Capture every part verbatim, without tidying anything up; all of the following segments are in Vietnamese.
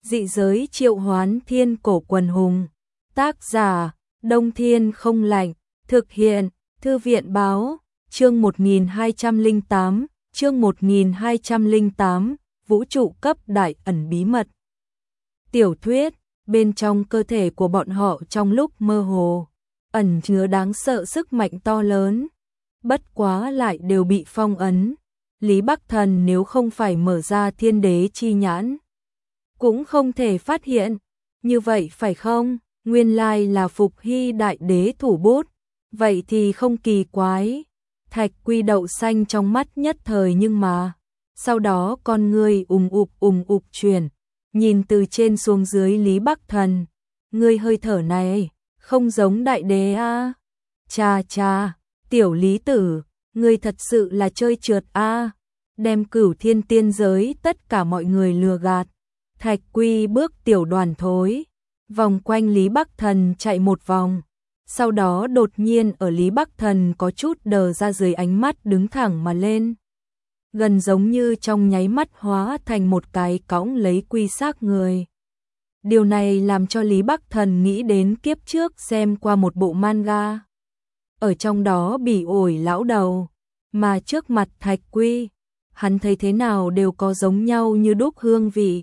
Dị giới triệu hoán thiên cổ quần hùng. Tác giả, Đông Thiên không lạnh. Thực hiện, Thư viện báo, chương một nghìn hai trăm lẻ tám, chương một nghìn hai trăm lẻ tám, vũ trụ cấp đại ẩn bí mật. Tiểu thuyết, bên trong cơ thể của bọn họ trong lúc mơ hồ, ẩn chứa đáng sợ sức mạnh to lớn. Bất quá lại đều bị phong ấn. Lý Bắc Thần nếu không phải mở ra thiên đế chi nhãn, cũng không thể phát hiện. Như vậy phải không? Nguyên lai là Phục Hy đại đế thủ bút. Vậy thì không kỳ quái. Thạch Quy đậu xanh trong mắt nhất thời nhưng mà, sau đó con ngươi ùm ụp ùm ụp chuyển, nhìn từ trên xuống dưới Lý Bắc Thần. Ngươi hơi thở này, không giống đại đế a. À? Cha cha, tiểu Lý tử, ngươi thật sự là chơi trượt a. À? Đem Cửu Thiên tiên giới tất cả mọi người lừa gạt. Thạch Quy bước tiểu đoàn thối, vòng quanh Lý Bắc Thần chạy một vòng. Sau đó đột nhiên ở Lý Bắc Thần có chút đờ ra dưới ánh mắt đứng thẳng mà lên. Gần giống như trong nháy mắt hóa thành một cái cõng lấy quy xác người. Điều này làm cho Lý Bắc Thần nghĩ đến kiếp trước xem qua một bộ manga. Ở trong đó Bỉ Ổi lão đầu, mà trước mặt Thạch Quy, hắn thấy thế nào đều có giống nhau như đúc hương vị.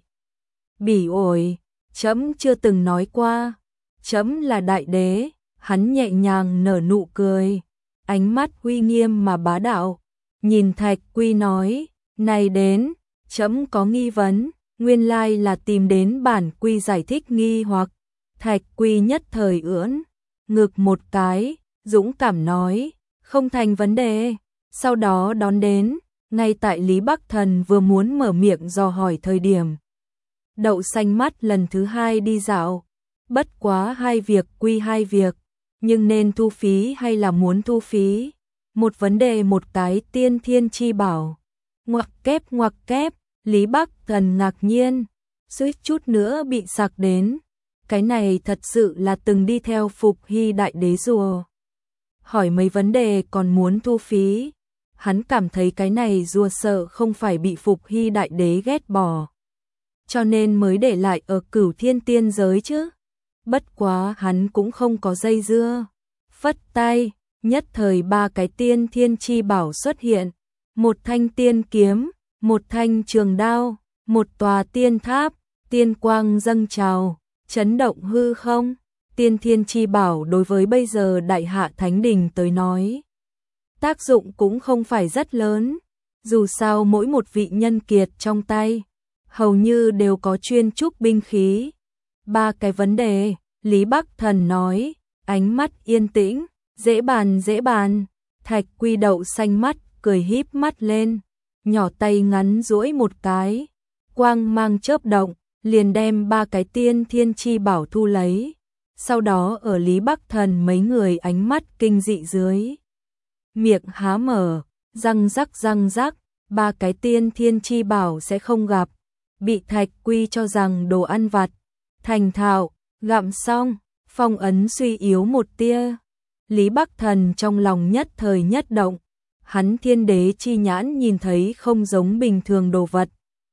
Bỉ Ổi, trẫm chưa từng nói qua, trẫm là đại đế. Hắn nhẹ nhàng nở nụ cười, ánh mắt uy nghiêm mà bá đạo, nhìn Thạch Quy nói, này đến, trẫm có nghi vấn, nguyên lai là tìm đến bản quy giải thích nghi hoặc. Thạch Quy nhất thời ưỡn ngực một cái, dũng cảm nói, không thành vấn đề. Sau đó đón đến, ngay tại Lý Bắc Thần vừa muốn mở miệng dò hỏi thời điểm, đậu xanh mắt lần thứ hai đi dạo. Bất quá hai việc quy hai việc, nhưng nên thu phí hay là muốn thu phí? Một vấn đề một cái tiên thiên chi bảo. Ngoặc kép ngoặc kép, Lý Bắc Thần ngạc nhiên, suýt chút nữa bị sặc đến. Cái này thật sự là từng đi theo Phục Hy đại đế rùa. Hỏi mấy vấn đề còn muốn thu phí. Hắn cảm thấy cái này rùa sợ không phải bị Phục Hy đại đế ghét bỏ, cho nên mới để lại ở Cửu Thiên tiên giới chứ. Bất quá hắn cũng không có dây dưa, phất tay, nhất thời ba cái tiên thiên chi bảo xuất hiện, một thanh tiên kiếm, một thanh trường đao, một tòa tiên tháp, tiên quang dâng trào, chấn động hư không. Tiên thiên chi bảo đối với bây giờ Đại Hạ Thánh Đình tới nói, tác dụng cũng không phải rất lớn, dù sao mỗi một vị nhân kiệt trong tay, hầu như đều có chuyên trúc binh khí. Ba cái vấn đề, Lý Bắc Thần nói, ánh mắt yên tĩnh, dễ bàn dễ bàn. Thạch Quy đậu xanh mắt, cười híp mắt lên, nhỏ tay ngắn duỗi một cái, quang mang chớp động, liền đem ba cái tiên thiên chi bảo thu lấy. Sau đó ở Lý Bắc Thần mấy người ánh mắt kinh dị dưới, miệng há mở, răng rắc răng rắc, ba cái tiên thiên chi bảo sẽ không gặp, bị Thạch Quy cho rằng đồ ăn vặt, thành thạo, gặm xong, phong ấn suy yếu một tia. Lý Bắc Thần trong lòng nhất thời nhất động, hắn thiên đế chi nhãn nhìn thấy không giống bình thường đồ vật.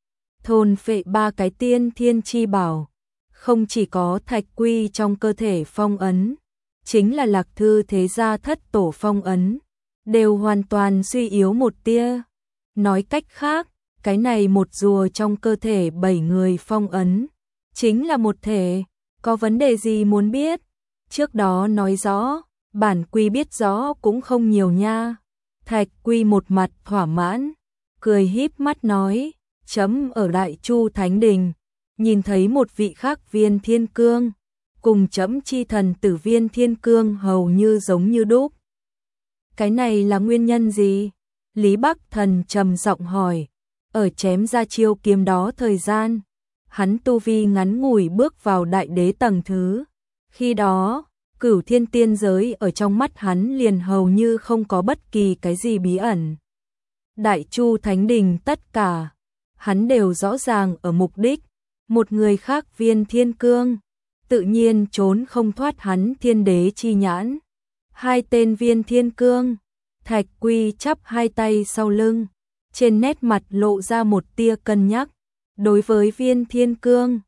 Thôn phệ ba cái tiên thiên chi bảo, không chỉ có Thạch Quy trong cơ thể phong ấn, chính là Lạc Thư thế gia thất tổ phong ấn, đều hoàn toàn suy yếu một tia. Nói cách khác, cái này một rùa trong cơ thể bảy người phong ấn, chính là một thể. Có vấn đề gì muốn biết? Trước đó nói rõ, bản quy biết rõ cũng không nhiều nha. Thạch Quy một mặt thỏa mãn, cười híp mắt nói, chấm ở Đại Chu Thánh Đình, nhìn thấy một vị khác Viên Thiên Cương, cùng chấm chi thần tử Viên Thiên Cương hầu như giống như đúc. Cái này là nguyên nhân gì? Lý Bắc Thần trầm giọng hỏi. Ở chém ra chiêu kiếm đó thời gian, hắn tu vi ngắn ngủi bước vào đại đế tầng thứ. Khi đó, Cửu Thiên tiên giới ở trong mắt hắn liền hầu như không có bất kỳ cái gì bí ẩn. Đại Chu Thánh Đình tất cả, hắn đều rõ ràng ở mục đích. Một người khác Viên Thiên Cương, tự nhiên trốn không thoát hắn thiên đế chi nhãn. Hai tên Viên Thiên Cương, Thạch Quy chắp hai tay sau lưng, trên nét mặt lộ ra một tia cân nhắc. Đối với Viên Thiên Cương,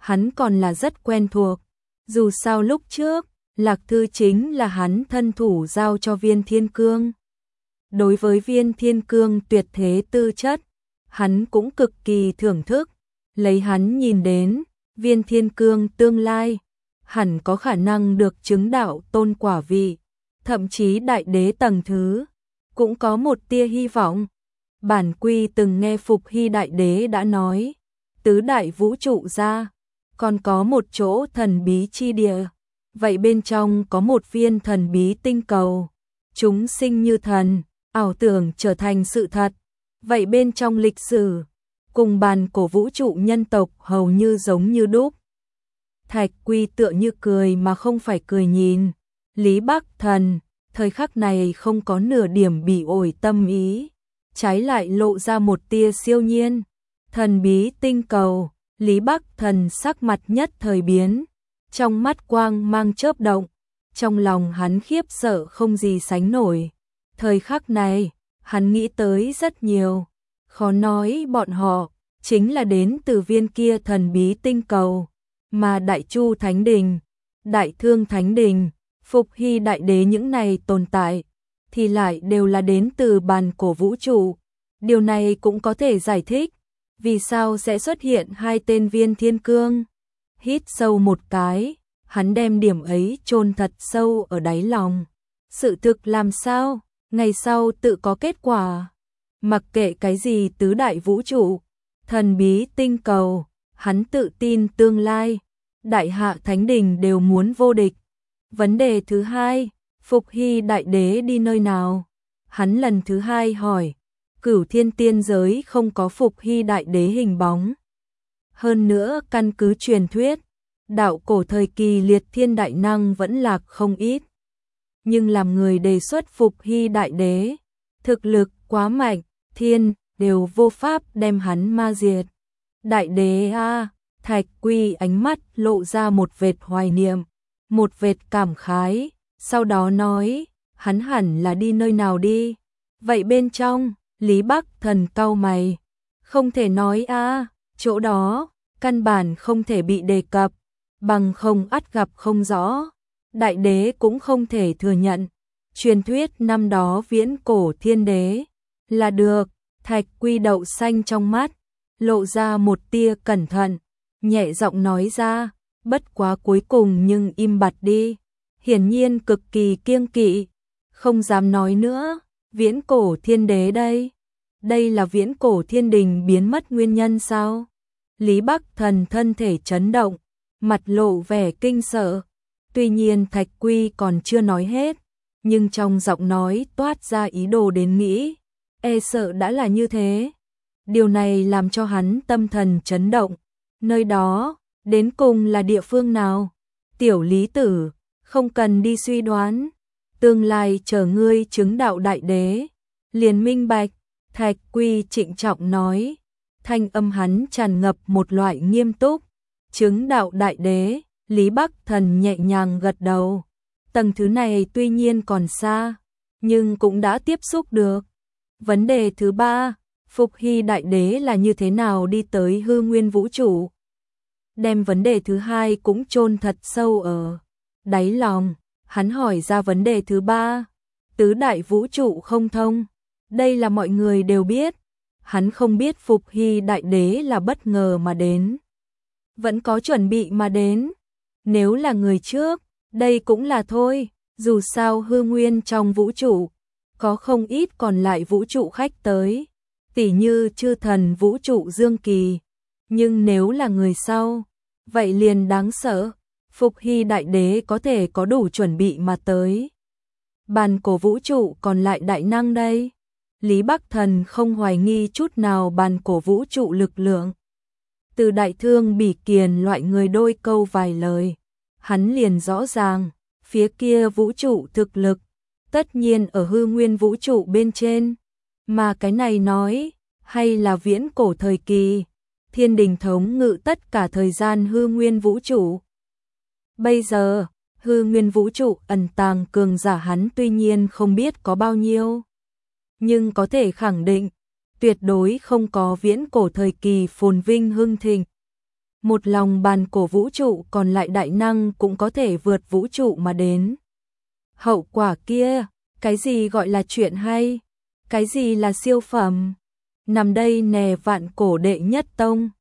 hắn còn là rất quen thuộc. Dù sao lúc trước, Lạc Thư chính là hắn thân thủ giao cho Viên Thiên Cương. Đối với Viên Thiên Cương tuyệt thế tư chất, hắn cũng cực kỳ thưởng thức. Lấy hắn nhìn đến, Viên Thiên Cương tương lai, hẳn có khả năng được chứng đạo tôn quả vị, thậm chí đại đế tầng thứ, cũng có một tia hy vọng. Bản Quy từng nghe Phục Hy đại đế đã nói, tứ đại vũ trụ ra, còn có một chỗ thần bí chi địa, vậy bên trong có một viên thần bí tinh cầu, chúng sinh như thần, ảo tưởng trở thành sự thật, vậy bên trong lịch sử, cùng bàn cổ vũ trụ nhân tộc hầu như giống như đúc. Thạch Quy tựa như cười mà không phải cười nhìn, Lý Bắc Thần, thời khắc này không có nửa điểm bỉ ổi tâm ý, trái lại lộ ra một tia siêu nhiên. Thần bí tinh cầu, Lý Bắc Thần sắc mặt nhất thời biến, trong mắt quang mang chớp động, trong lòng hắn khiếp sợ không gì sánh nổi. Thời khắc này, hắn nghĩ tới rất nhiều, khó nói bọn họ chính là đến từ viên kia thần bí tinh cầu, mà Đại Chu Thánh Đình, Đại Thương Thánh Đình, Phục Hy đại đế những này tồn tại, thì lại đều là đến từ bàn cổ vũ trụ. Điều này cũng có thể giải thích vì sao sẽ xuất hiện hai tên Viên Thiên Cương. Hít sâu một cái, hắn đem điểm ấy chôn thật sâu ở đáy lòng. Sự thực làm sao, ngày sau tự có kết quả. Mặc kệ cái gì tứ đại vũ trụ, thần bí tinh cầu, hắn tự tin tương lai, Đại Hạ Thánh Đình đều muốn vô địch. Vấn đề thứ hai, Phục Hy đại đế đi nơi nào? Hắn lần thứ hai hỏi. Cửu Thiên tiên giới không có Phục Hy đại đế hình bóng. Hơn nữa căn cứ truyền thuyết, đạo cổ thời kỳ liệt thiên đại năng vẫn lạc không ít. Nhưng làm người đề xuất Phục Hy đại đế, thực lực quá mạnh, thiên đều vô pháp đem hắn ma diệt. Đại đế a, Thạch Quy ánh mắt lộ ra một vệt hoài niệm, một vệt cảm khái, sau đó nói, hắn hẳn là đi nơi nào đi? Vậy bên trong, Lý Bắc Thần cau mày, không thể nói a, chỗ đó căn bản không thể bị đề cập, bằng không ắt gặp không rõ. Đại đế cũng không thể thừa nhận. Truyền thuyết năm đó viễn cổ thiên đế là được. Thạch Quy đậu xanh trong mắt, lộ ra một tia cẩn thận, nhẹ giọng nói ra, bất quá cuối cùng nhưng im bặt đi. Hiển nhiên cực kỳ kiêng kỵ, không dám nói nữa. Viễn cổ thiên đế đây, đây là viễn cổ thiên đình biến mất nguyên nhân sao? Lý Bắc Thần thân thể chấn động, mặt lộ vẻ kinh sợ. Tuy nhiên Thạch Quy còn chưa nói hết, nhưng trong giọng nói toát ra ý đồ đến nghĩ, e sợ đã là như thế. Điều này làm cho hắn tâm thần chấn động. Nơi đó, đến cùng là địa phương nào? Tiểu Lý Tử, không cần đi suy đoán, tương lai chờ ngươi chứng đạo đại đế, liền minh bạch. Thạch Quy trịnh trọng nói, thanh âm hắn tràn ngập một loại nghiêm túc. Chứng đạo đại đế, Lý Bắc Thần nhẹ nhàng gật đầu. Tầng thứ này tuy nhiên còn xa, nhưng cũng đã tiếp xúc được. Vấn đề thứ ba, Phục Hy đại đế là như thế nào đi tới hư nguyên vũ trụ? Đem vấn đề thứ hai cũng chôn thật sâu ở đáy lòng, hắn hỏi ra vấn đề thứ ba. Tứ đại vũ trụ không thông, đây là mọi người đều biết. Hắn không biết Phục Hy đại đế là bất ngờ mà đến, vẫn có chuẩn bị mà đến. Nếu là người trước, đây cũng là thôi, dù sao hư nguyên trong vũ trụ, có không ít còn lại vũ trụ khách tới, tỉ như chư thần vũ trụ Dương Kỳ. Nhưng nếu là người sau, vậy liền đáng sợ. Phục Hy đại đế có thể có đủ chuẩn bị mà tới. Bàn cổ vũ trụ còn lại đại năng đây. Lý Bắc Thần không hoài nghi chút nào bàn cổ vũ trụ lực lượng. Từ Đại Thương Bỉ Kiền loại người đôi câu vài lời, hắn liền rõ ràng, phía kia vũ trụ thực lực, tất nhiên ở hư nguyên vũ trụ bên trên. Mà cái này nói, hay là viễn cổ thời kỳ, thiên đình thống ngự tất cả thời gian hư nguyên vũ trụ. Bây giờ, hư nguyên vũ trụ ẩn tàng cường giả hắn tuy nhiên không biết có bao nhiêu, nhưng có thể khẳng định, tuyệt đối không có viễn cổ thời kỳ phồn vinh hưng thịnh. một lòng bàn cổ vũ trụ còn lại đại năng cũng có thể vượt vũ trụ mà đến. Hậu quả kia, cái gì gọi là chuyện hay? Cái gì là siêu phẩm? Nằm đây nè vạn cổ đệ nhất tông.